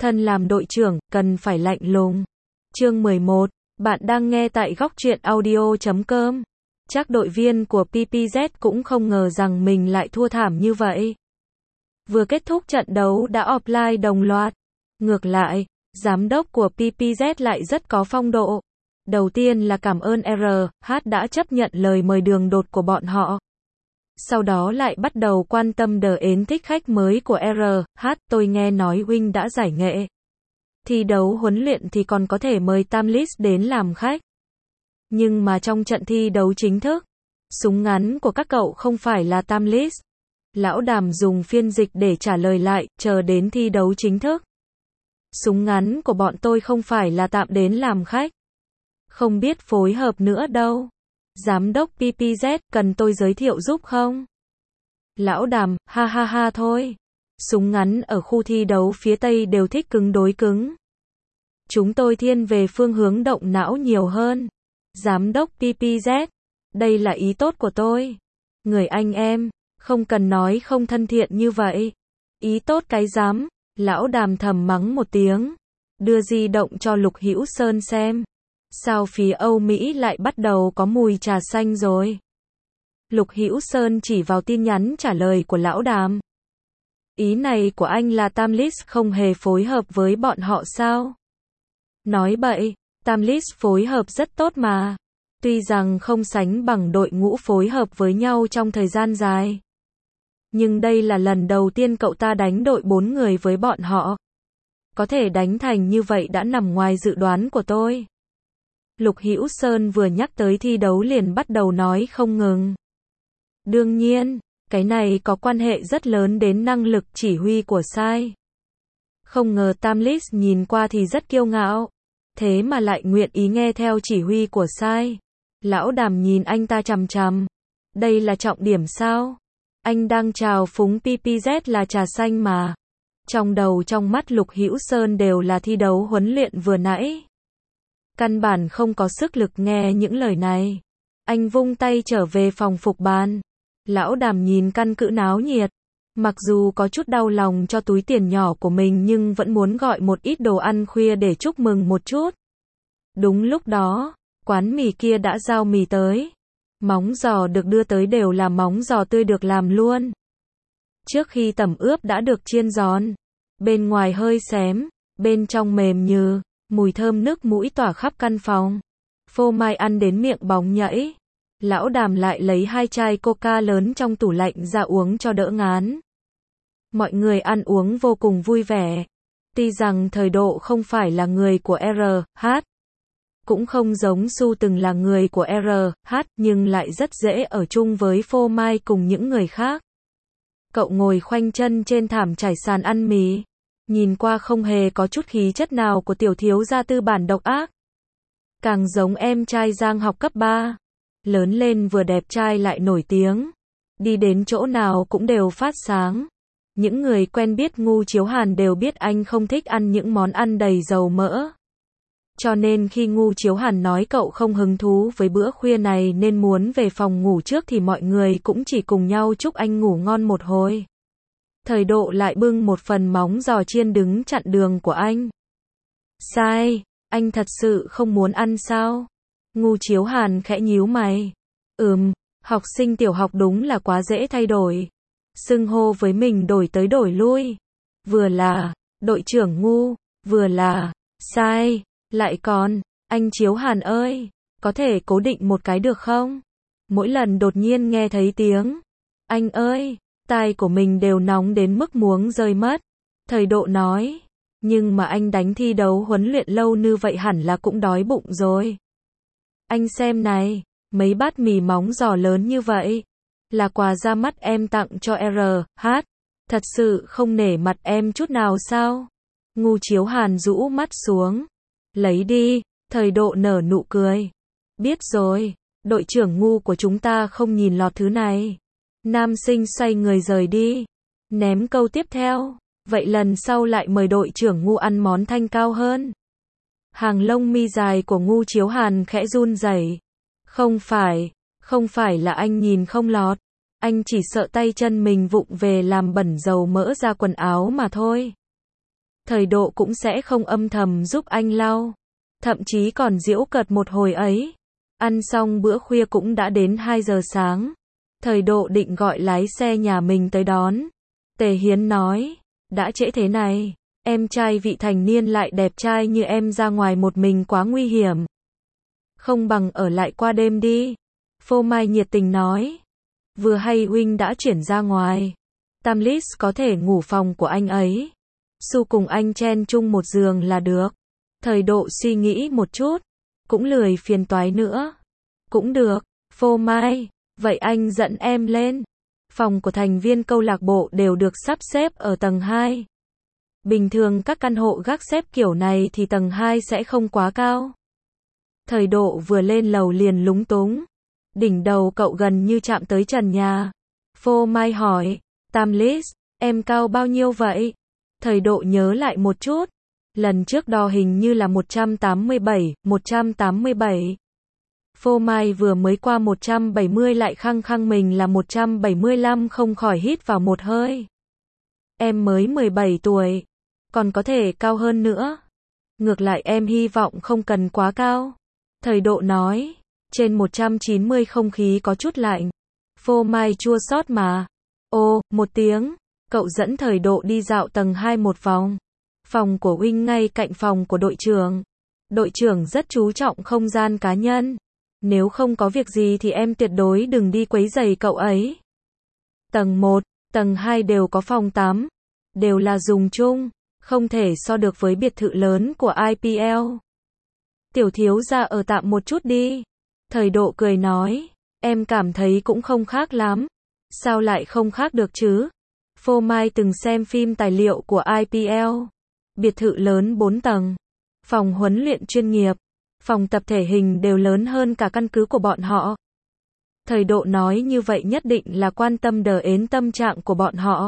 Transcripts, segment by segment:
Thân làm đội trưởng, cần phải lạnh lùng. Chương 11, bạn đang nghe tại góc truyện audio.com. Chắc đội viên của PPZ cũng không ngờ rằng mình lại thua thảm như vậy. Vừa kết thúc trận đấu đã offline đồng loạt. Ngược lại, giám đốc của PPZ lại rất có phong độ. Đầu tiên là cảm ơn RH đã chấp nhận lời mời đường đột của bọn họ. Sau đó lại bắt đầu quan tâm đến thích khách mới của RH, tôi nghe nói huynh đã giải nghệ. Thi đấu huấn luyện thì còn có thể mời Tamlis đến làm khách. Nhưng mà trong trận thi đấu chính thức, súng ngắn của các cậu không phải là Tamlis. Lão Đàm dùng phiên dịch để trả lời lại, chờ đến thi đấu chính thức. Súng ngắn của bọn tôi không phải là tạm đến làm khách. Không biết phối hợp nữa đâu. Giám đốc PPZ, cần tôi giới thiệu giúp không? Lão Đàm, ha ha ha thôi. Súng ngắn ở khu thi đấu phía Tây đều thích cứng đối cứng. Chúng tôi thiên về phương hướng động não nhiều hơn. Giám đốc PPZ, đây là ý tốt của tôi. Người anh em, không cần nói không thân thiện như vậy. Ý tốt cái dám. Lão Đàm thầm mắng một tiếng. Đưa di động cho Lục Hữu Sơn xem. Sao phía Âu Mỹ lại bắt đầu có mùi trà xanh rồi? Lục Hữu Sơn chỉ vào tin nhắn trả lời của Lão Đàm. Ý này của anh là Tamlis không hề phối hợp với bọn họ sao? Nói bậy, Tamlis phối hợp rất tốt mà. Tuy rằng không sánh bằng đội ngũ phối hợp với nhau trong thời gian dài. Nhưng đây là lần đầu tiên cậu ta đánh đội 4 người với bọn họ. Có thể đánh thành như vậy đã nằm ngoài dự đoán của tôi. Lục Hữu Sơn vừa nhắc tới thi đấu liền bắt đầu nói không ngừng. Đương nhiên, cái này có quan hệ rất lớn đến năng lực chỉ huy của Sai. Không ngờ Tamlis nhìn qua thì rất kiêu ngạo. Thế mà lại nguyện ý nghe theo chỉ huy của Sai. Lão Đàm nhìn anh ta chằm chằm. Đây là trọng điểm sao? Anh đang chào phúng PPZ là trà xanh mà. Trong đầu trong mắt Lục Hữu Sơn đều là thi đấu huấn luyện vừa nãy. Căn bản không có sức lực nghe những lời này. Anh vung tay trở về phòng phục ban. Lão Đàm nhìn căn cứ náo nhiệt. Mặc dù có chút đau lòng cho túi tiền nhỏ của mình nhưng vẫn muốn gọi một ít đồ ăn khuya để chúc mừng một chút. Đúng lúc đó, quán mì kia đã giao mì tới. Móng giò được đưa tới đều là móng giò tươi được làm luôn. Trước khi tẩm ướp đã được chiên giòn. Bên ngoài hơi xém, bên trong mềm như, mùi thơm nước mũi tỏa khắp căn phòng. Phô mai ăn đến miệng bóng nhảy. Lão Đàm lại lấy 2 chai coca lớn trong tủ lạnh ra uống cho đỡ ngán. Mọi người ăn uống vô cùng vui vẻ. Tuy rằng thời độ không phải là người của RH, cũng không giống Su từng là người của RH, nhưng lại rất dễ ở chung với phô mai cùng những người khác. Cậu ngồi khoanh chân trên thảm trải sàn ăn mì. Nhìn qua không hề có chút khí chất nào của tiểu thiếu gia tư bản độc ác. Càng giống em trai Giang học cấp 3. Lớn lên vừa đẹp trai lại nổi tiếng. Đi đến chỗ nào cũng đều phát sáng. Những người quen biết Ngu Chiếu Hàn đều biết anh không thích ăn những món ăn đầy dầu mỡ. Cho nên khi Ngu Chiếu Hàn nói cậu không hứng thú với bữa khuya này nên muốn về phòng ngủ trước thì mọi người cũng chỉ cùng nhau chúc anh ngủ ngon một hồi. Thời độ lại bưng một phần móng giò chiên đứng chặn đường của anh. Sai, anh thật sự không muốn ăn sao? Ngu Chiếu Hàn khẽ nhíu mày. Học sinh tiểu học đúng là quá dễ thay đổi. Xưng hô với mình đổi tới đổi lui. Vừa là đội trưởng Ngu, vừa là Sai, lại còn anh Chiếu Hàn ơi, có thể cố định một cái được không? Mỗi lần đột nhiên nghe thấy tiếng anh ơi, tai của mình đều nóng đến mức muốn rơi mất. Thời độ nói, nhưng mà anh đánh thi đấu huấn luyện lâu như vậy hẳn là cũng đói bụng rồi. Anh xem này, mấy bát mì móng giò lớn như vậy, là quà ra mắt em tặng cho RH, thật sự không nể mặt em chút nào sao? Ngu Chiếu Hàn rũ mắt xuống. Lấy đi, thời độ nở nụ cười. Biết rồi, đội trưởng Ngu của chúng ta không nhìn lọt thứ này. Nam sinh xoay người rời đi. Ném câu tiếp theo. Vậy lần sau lại mời đội trưởng Ngu ăn món thanh cao hơn. Hàng lông mi dài của Ngu Chiếu Hàn khẽ run rẩy. Không phải là anh nhìn không lọt. Anh chỉ sợ tay chân mình vụng về làm bẩn dầu mỡ ra quần áo mà thôi. Thời độ cũng sẽ không âm thầm giúp anh lau. Thậm chí còn giễu cợt một hồi ấy. Ăn xong bữa khuya cũng đã đến 2 giờ sáng. Thời độ định gọi lái xe nhà mình tới đón. Tề Hiến nói, đã trễ thế này, em trai vị thành niên lại đẹp trai như em ra ngoài một mình quá nguy hiểm. Không bằng ở lại qua đêm đi. Phô Mai nhiệt tình nói. Vừa hay huynh đã chuyển ra ngoài. Tamlis có thể ngủ phòng của anh ấy. Su cùng anh chen chung một giường là được. Thời độ suy nghĩ một chút. Cũng lười phiền toái nữa. Cũng được, Phô Mai. Vậy anh dẫn em lên. Phòng của thành viên câu lạc bộ đều được sắp xếp ở tầng 2. Bình thường các căn hộ gác xếp kiểu này thì tầng 2 sẽ không quá cao. Thời độ vừa lên lầu liền lúng túng. Đỉnh đầu cậu gần như chạm tới trần nhà. Phô Mai hỏi, Tamlis, em cao bao nhiêu vậy? Thời độ nhớ lại một chút. Lần trước đo hình như là 187. Phô Mai vừa mới qua 170 lại khăng khăng mình là 175 không khỏi hít vào một hơi. Em mới 17 tuổi. Còn có thể cao hơn nữa. Ngược lại em hy vọng không cần quá cao. Thời độ nói. Trên 190 không khí có chút lạnh. Phô Mai chua xót mà. Ồ, một tiếng. Cậu dẫn thời độ đi dạo tầng 2 một vòng. Phòng của huynh ngay cạnh phòng của đội trưởng. Đội trưởng rất chú trọng không gian cá nhân. Nếu không có việc gì thì em tuyệt đối đừng đi quấy rầy cậu ấy. Tầng 1, tầng 2 đều có phòng tắm. Đều là dùng chung. Không thể so được với biệt thự lớn của IPL. Tiểu thiếu gia ở tạm một chút đi. Thời độ cười nói. Em cảm thấy cũng không khác lắm. Sao lại không khác được chứ? Phô Mai từng xem phim tài liệu của IPL. Biệt thự lớn 4 tầng. Phòng huấn luyện chuyên nghiệp. Phòng tập thể hình đều lớn hơn cả căn cứ của bọn họ. Thời độ nói như vậy nhất định là quan tâm đến tâm trạng của bọn họ.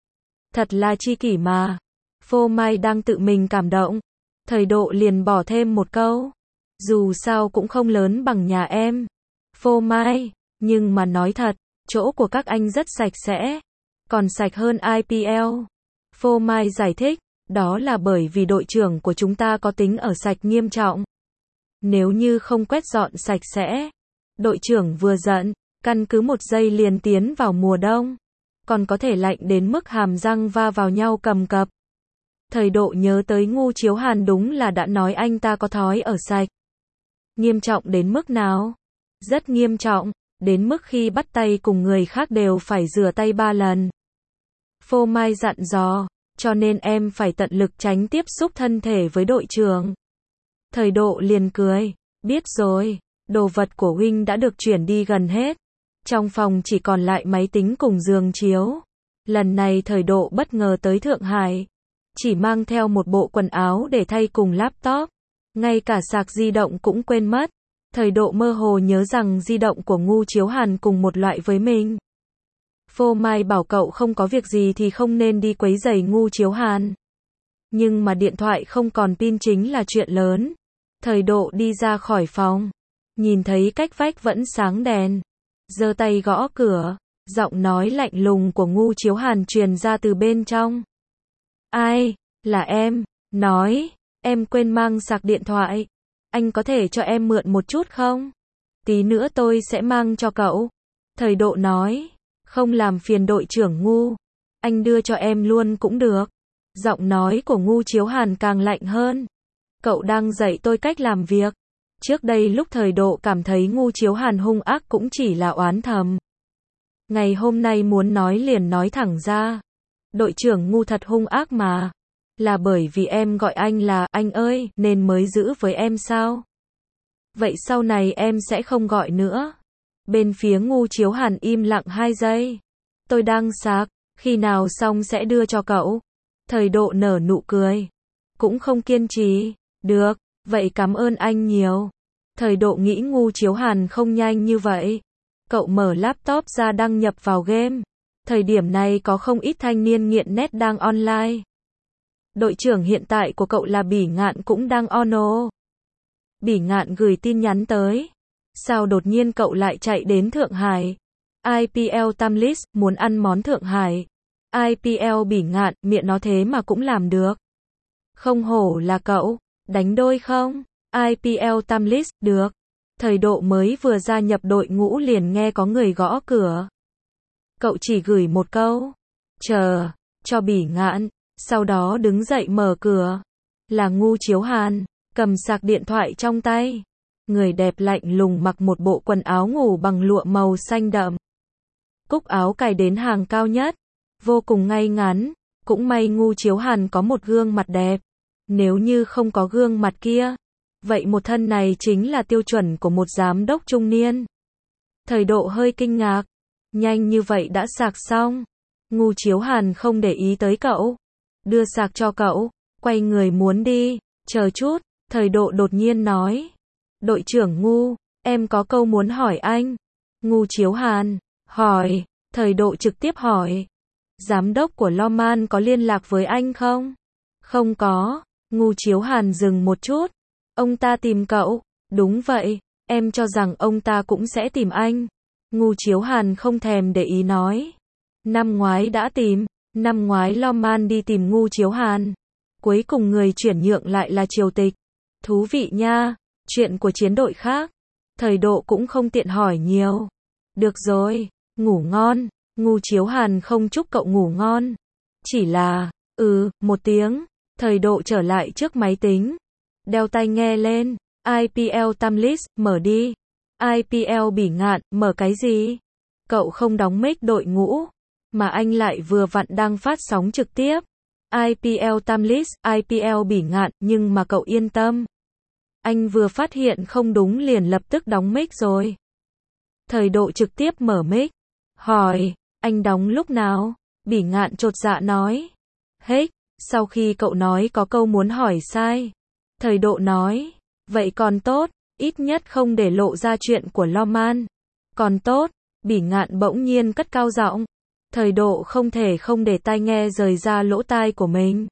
Thật là chi kỷ mà. Phô Mai đang tự mình cảm động. Thời độ liền bỏ thêm một câu. Dù sao cũng không lớn bằng nhà em. Phô Mai, nhưng mà nói thật, chỗ của các anh rất sạch sẽ. Còn sạch hơn IPL. Phô Mai giải thích, đó là bởi vì đội trưởng của chúng ta có tính ở sạch nghiêm trọng. Nếu như không quét dọn sạch sẽ, đội trưởng vừa giận, căn cứ một giây liền tiến vào mùa đông. Còn có thể lạnh đến mức hàm răng va vào nhau cầm cập. Thời độ nhớ tới Ngu Chiếu Hàn đúng là đã nói anh ta có thói ở sạch. Nghiêm trọng đến mức nào? Rất nghiêm trọng, đến mức khi bắt tay cùng người khác đều phải rửa tay 3 lần. Phô Mai dặn dò, cho nên em phải tận lực tránh tiếp xúc thân thể với đội trưởng. Thời độ liền cười, biết rồi, đồ vật của huynh đã được chuyển đi gần hết. Trong phòng chỉ còn lại máy tính cùng giường chiếu. Lần này thời độ bất ngờ tới Thượng Hải. Chỉ mang theo một bộ quần áo để thay cùng laptop. Ngay cả sạc di động cũng quên mất. Thời độ mơ hồ nhớ rằng di động của Ngu Chiếu Hàn cùng một loại với mình. Phô Mai bảo cậu không có việc gì thì không nên đi quấy rầy Ngu Chiếu Hàn. Nhưng mà điện thoại không còn pin chính là chuyện lớn. Thời độ đi ra khỏi phòng. Nhìn thấy cách vách vẫn sáng đèn. Giơ tay gõ cửa. Giọng nói lạnh lùng của Ngu Chiếu Hàn truyền ra từ bên trong. Ai? Là em. Nói. Em quên mang sạc điện thoại. Anh có thể cho em mượn một chút không? Tí nữa tôi sẽ mang cho cậu. Thời độ nói. Không làm phiền đội trưởng Ngu. Anh đưa cho em luôn cũng được. Giọng nói của Ngu Chiếu Hàn càng lạnh hơn. Cậu đang dạy tôi cách làm việc. Trước đây lúc thời độ cảm thấy Ngu Chiếu Hàn hung ác cũng chỉ là oán thầm. Ngày hôm nay muốn nói liền nói thẳng ra. Đội trưởng Ngu thật hung ác mà. Là bởi vì em gọi anh là anh ơi nên mới giữ với em sao? Vậy sau này em sẽ không gọi nữa. Bên phía Ngu Chiếu Hàn im lặng 2 giây. Tôi đang sạc, khi nào xong sẽ đưa cho cậu. Thời độ nở nụ cười. Cũng không kiên trì. Được, vậy cảm ơn anh nhiều. Thời độ nghĩ Ngu Chiếu Hàn không nhanh như vậy. Cậu mở laptop ra đăng nhập vào game. Thời điểm này có không ít thanh niên nghiện net đang online. Đội trưởng hiện tại của cậu là Bỉ Ngạn cũng đang ono. Bỉ Ngạn gửi tin nhắn tới. Sao đột nhiên cậu lại chạy đến Thượng Hải? IPL Tamlis muốn ăn món Thượng Hải. IPL Bỉ Ngạn, miệng nó thế mà cũng làm được. Không hổ là cậu, đánh đôi không? IPL Tamlis, được. Thời độ mới vừa gia nhập đội ngũ liền nghe có người gõ cửa. Cậu chỉ gửi một câu, chờ, cho Bỉ Ngạn, sau đó đứng dậy mở cửa. Là Ngu Chiếu Hàn, cầm sạc điện thoại trong tay. Người đẹp lạnh lùng mặc một bộ quần áo ngủ bằng lụa màu xanh đậm. Cúc áo cài đến hàng cao nhất, vô cùng ngay ngắn, cũng may Ngu Chiếu Hàn có một gương mặt đẹp. Nếu như không có gương mặt kia, vậy một thân này chính là tiêu chuẩn của một giám đốc trung niên. Thời độ hơi kinh ngạc, nhanh như vậy đã sạc xong. Ngu Chiếu Hàn không để ý tới cậu, đưa sạc cho cậu, quay người muốn đi, chờ chút, thời độ đột nhiên nói. Đội trưởng Ngu, em có câu muốn hỏi anh. Ngu Chiếu Hàn, hỏi, thời độ trực tiếp hỏi. Giám đốc của Loman có liên lạc với anh không? Không có, Ngu Chiếu Hàn dừng một chút. Ông ta tìm cậu, đúng vậy, em cho rằng ông ta cũng sẽ tìm anh. Ngu Chiếu Hàn không thèm để ý nói. Năm ngoái đã tìm, năm ngoái Loman đi tìm Ngu Chiếu Hàn. Cuối cùng người chuyển nhượng lại là Triều Tịch. Thú vị nha, chuyện của chiến đội khác. Thời độ cũng không tiện hỏi nhiều. Được rồi, ngủ ngon. Ngu Chiếu Hàn không chúc cậu ngủ ngon. Chỉ là, một tiếng. Thời độ trở lại trước máy tính. Đeo tai nghe lên. IPL Tamlis, mở đi. IPL Bỉ Ngạn, mở cái gì? Cậu không đóng mic đội ngũ, mà anh lại vừa vặn đang phát sóng trực tiếp. IPL Tamlis, IPL Bỉ Ngạn, nhưng mà cậu yên tâm. Anh vừa phát hiện không đúng liền lập tức đóng mic rồi. Thời độ trực tiếp mở mic. Hỏi, anh đóng lúc nào? Bỉ Ngạn chột dạ nói. Hết, sau khi cậu nói có câu muốn hỏi sai. Thời độ nói, vậy còn tốt, ít nhất không để lộ ra chuyện của Loman. Còn tốt, Bỉ Ngạn bỗng nhiên cất cao giọng. Thời độ không thể không để tai nghe rời ra lỗ tai của mình.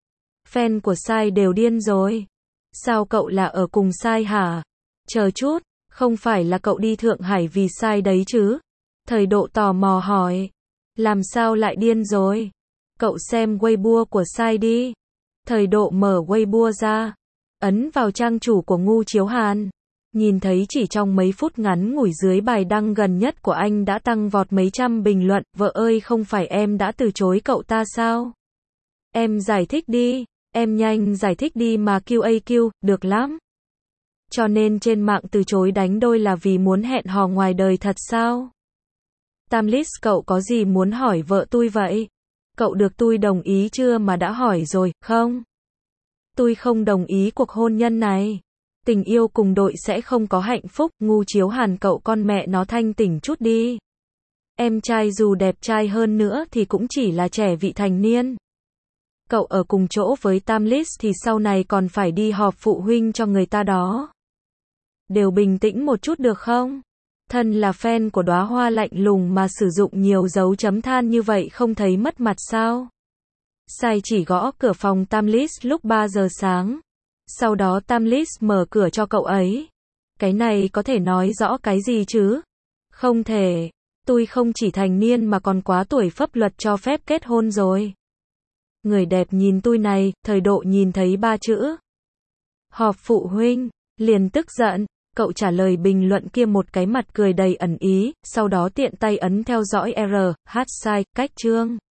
Fan của Sai đều điên rồi. Sao cậu là ở cùng Sai hả? Chờ chút, không phải là cậu đi Thượng Hải vì Sai đấy chứ? Thời độ tò mò hỏi. Làm sao lại điên rồi? Cậu xem Weibo của Sai đi. Thời độ mở Weibo ra, ấn vào trang chủ của Ngu Chiếu Hàn. Nhìn thấy chỉ trong mấy phút ngắn ngủi dưới bài đăng gần nhất của anh đã tăng vọt mấy trăm bình luận. Vợ ơi, không phải em đã từ chối cậu ta sao? Em giải thích đi, em nhanh giải thích đi mà QAQ, được lắm. Cho nên trên mạng từ chối đánh đôi là vì muốn hẹn hò ngoài đời thật sao? Tamlis, cậu có gì muốn hỏi vợ tôi vậy? Cậu được tôi đồng ý chưa mà đã hỏi rồi, không? Tôi không đồng ý cuộc hôn nhân này. Tình yêu cùng đội sẽ không có hạnh phúc. Ngu Chiếu Hàn, cậu con mẹ nó thanh tỉnh chút đi. Em trai dù đẹp trai hơn nữa thì cũng chỉ là trẻ vị thành niên. Cậu ở cùng chỗ với Tamlis thì sau này còn phải đi họp phụ huynh cho người ta đó. Đều bình tĩnh một chút được không? Thân là fan của đóa hoa lạnh lùng mà sử dụng nhiều dấu chấm than như vậy không thấy mất mặt sao? Sai chỉ gõ cửa phòng Tamlis lúc 3 giờ sáng. Sau đó Tamlis mở cửa cho cậu ấy. Cái này có thể nói rõ cái gì chứ? Không thể. Tôi không chỉ thành niên mà còn quá tuổi pháp luật cho phép kết hôn rồi. Người đẹp nhìn tôi này, thời độ nhìn thấy 3 chữ. Họp phụ huynh, liền tức giận. Cậu trả lời bình luận kia một cái mặt cười đầy ẩn ý, sau đó tiện tay ấn theo dõi R, H sai, cách chương.